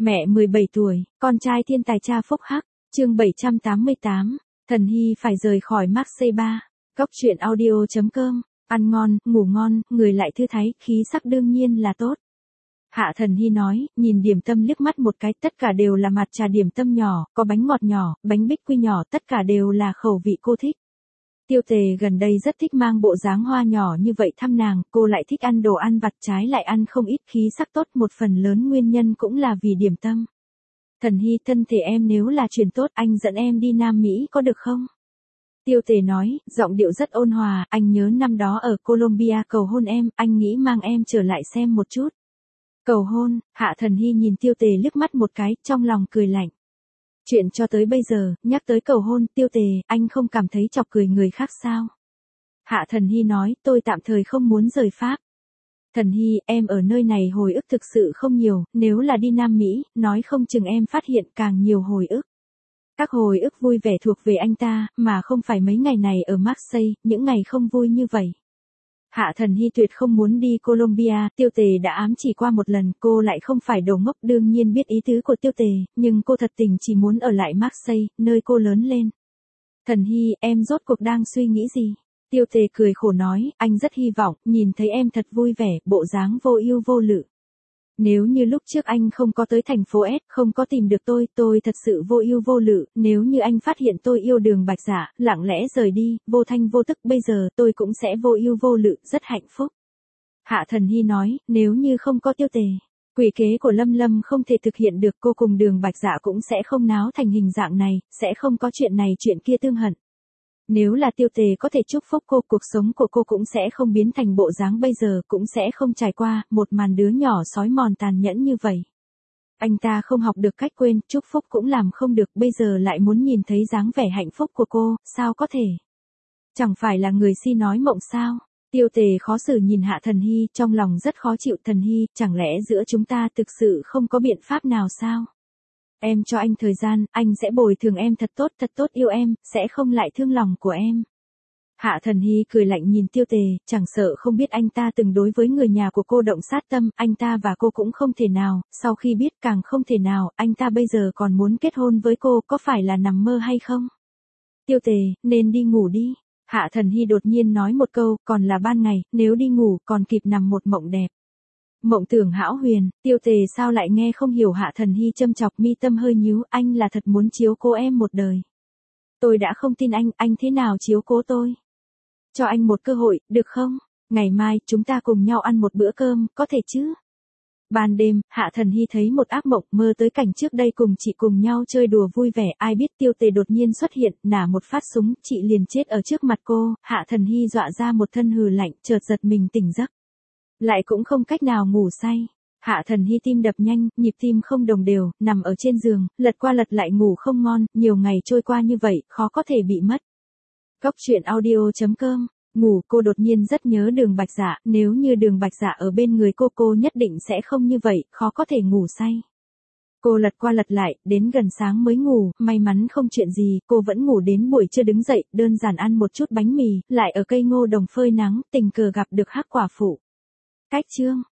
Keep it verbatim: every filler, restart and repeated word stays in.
Mẹ mười bảy tuổi, con trai thiên tài cha phúc hắc, chương bảy trăm tám mươi tám, Thần Hy phải rời khỏi Marseille ba. Cốc truyện audio.com, ăn ngon, ngủ ngon, người lại thư thái, khí sắc đương nhiên là tốt. Hạ Thần Hy nói, nhìn điểm tâm liếc mắt một cái, tất cả đều là mặt trà điểm tâm nhỏ, có bánh ngọt nhỏ, bánh bích quy nhỏ, tất cả đều là khẩu vị cô thích. Tiêu Tề gần đây rất thích mang bộ dáng hoa nhỏ như vậy thăm nàng, cô lại thích ăn đồ ăn vặt trái lại ăn không ít, khí sắc tốt, một phần lớn nguyên nhân cũng là vì điểm tâm. Thần Hy, thân thể em nếu là chuyển tốt, anh dẫn em đi Nam Mỹ có được không? Tiêu Tề nói, giọng điệu rất ôn hòa, anh nhớ năm đó ở Colombia cầu hôn em, anh nghĩ mang em trở lại xem một chút. Cầu hôn, Hạ Thần Hy nhìn Tiêu Tề liếc mắt một cái, trong lòng cười lạnh. Chuyện cho tới bây giờ, nhắc tới cầu hôn, Tiêu Tề, anh không cảm thấy chọc cười người khác sao? Hạ Thần Hy nói, tôi tạm thời không muốn rời Pháp. Thần Hy, em ở nơi này hồi ức thực sự không nhiều, nếu là đi Nam Mỹ, nói không chừng em phát hiện càng nhiều hồi ức. Các hồi ức vui vẻ thuộc về anh ta, mà không phải mấy ngày này ở Marseille, những ngày không vui như vậy. Hạ Thần Hy tuyệt không muốn đi Colombia, Tiêu Tề đã ám chỉ qua một lần, cô lại không phải đồ ngốc, đương nhiên biết ý tứ của Tiêu Tề, nhưng cô thật tình chỉ muốn ở lại Marseille, nơi cô lớn lên. Thần Hy, em rốt cuộc đang suy nghĩ gì? Tiêu Tề cười khổ nói, anh rất hy vọng, nhìn thấy em thật vui vẻ, bộ dáng vô ưu vô lự. Nếu như lúc trước anh không có tới thành phố S, không có tìm được tôi, tôi thật sự vô ưu vô lự, nếu như anh phát hiện tôi yêu Đường Bạch Dạ, lặng lẽ rời đi, vô thanh vô tức, bây giờ tôi cũng sẽ vô ưu vô lự, rất hạnh phúc. Hạ Thần Hy nói, nếu như không có Tiêu Tề, quỷ kế của Lâm Lâm không thể thực hiện được, cô cùng Đường Bạch Dạ cũng sẽ không náo thành hình dạng này, sẽ không có chuyện này chuyện kia tương hận. Nếu là Tiêu Tề có thể chúc phúc cô, cuộc sống của cô cũng sẽ không biến thành bộ dáng bây giờ, cũng sẽ không trải qua một màn đứa nhỏ sói mòn tàn nhẫn như vậy. Anh ta không học được cách quên, chúc phúc cũng làm không được, bây giờ lại muốn nhìn thấy dáng vẻ hạnh phúc của cô, sao có thể? Chẳng phải là người si nói mộng sao? Tiêu Tề khó xử nhìn Hạ Thần Hy, trong lòng rất khó chịu. Thần Hy, chẳng lẽ giữa chúng ta thực sự không có biện pháp nào sao? Em cho anh thời gian, anh sẽ bồi thường em thật tốt, thật tốt yêu em, sẽ không lại thương lòng của em. Hạ Thần Hy cười lạnh nhìn Tiêu Tề, chẳng sợ không biết anh ta từng đối với người nhà của cô động sát tâm, anh ta và cô cũng không thể nào, sau khi biết càng không thể nào, anh ta bây giờ còn muốn kết hôn với cô, có phải là nằm mơ hay không? Tiêu Tề, nên đi ngủ đi. Hạ Thần Hy đột nhiên nói một câu, còn là ban ngày, nếu đi ngủ, còn kịp nằm một mộng đẹp. Mộng tưởng hão huyền, Tiêu Tề sao lại nghe không hiểu. Hạ Thần Hy châm chọc, mi tâm hơi nhíu, anh là thật muốn chiếu cố em một đời. Tôi đã không tin anh, anh thế nào chiếu cố tôi? Cho anh một cơ hội, được không? Ngày mai, chúng ta cùng nhau ăn một bữa cơm, có thể chứ? Ban đêm, Hạ Thần Hy thấy một ác mộng, mơ tới cảnh trước đây cùng chị cùng nhau chơi đùa vui vẻ, ai biết Tiêu Tề đột nhiên xuất hiện, nả một phát súng, chị liền chết ở trước mặt cô. Hạ Thần Hy dọa ra một thân hừ lạnh, chợt giật mình tỉnh giấc. Lại cũng không cách nào ngủ say. Hạ Thần Hy tim đập nhanh, nhịp tim không đồng đều, nằm ở trên giường, lật qua lật lại ngủ không ngon, nhiều ngày trôi qua như vậy, khó có thể bị mất. Cốc truyện audio.com, ngủ, cô đột nhiên rất nhớ Đường Bạch Dạ, nếu như Đường Bạch Dạ ở bên người cô, cô nhất định sẽ không như vậy, khó có thể ngủ say. Cô lật qua lật lại, đến gần sáng mới ngủ, may mắn không chuyện gì, cô vẫn ngủ đến buổi trưa đứng dậy, đơn giản ăn một chút bánh mì, lại ở cây ngô đồng phơi nắng, tình cờ gặp được Hắc Quả Phụ. Cách chương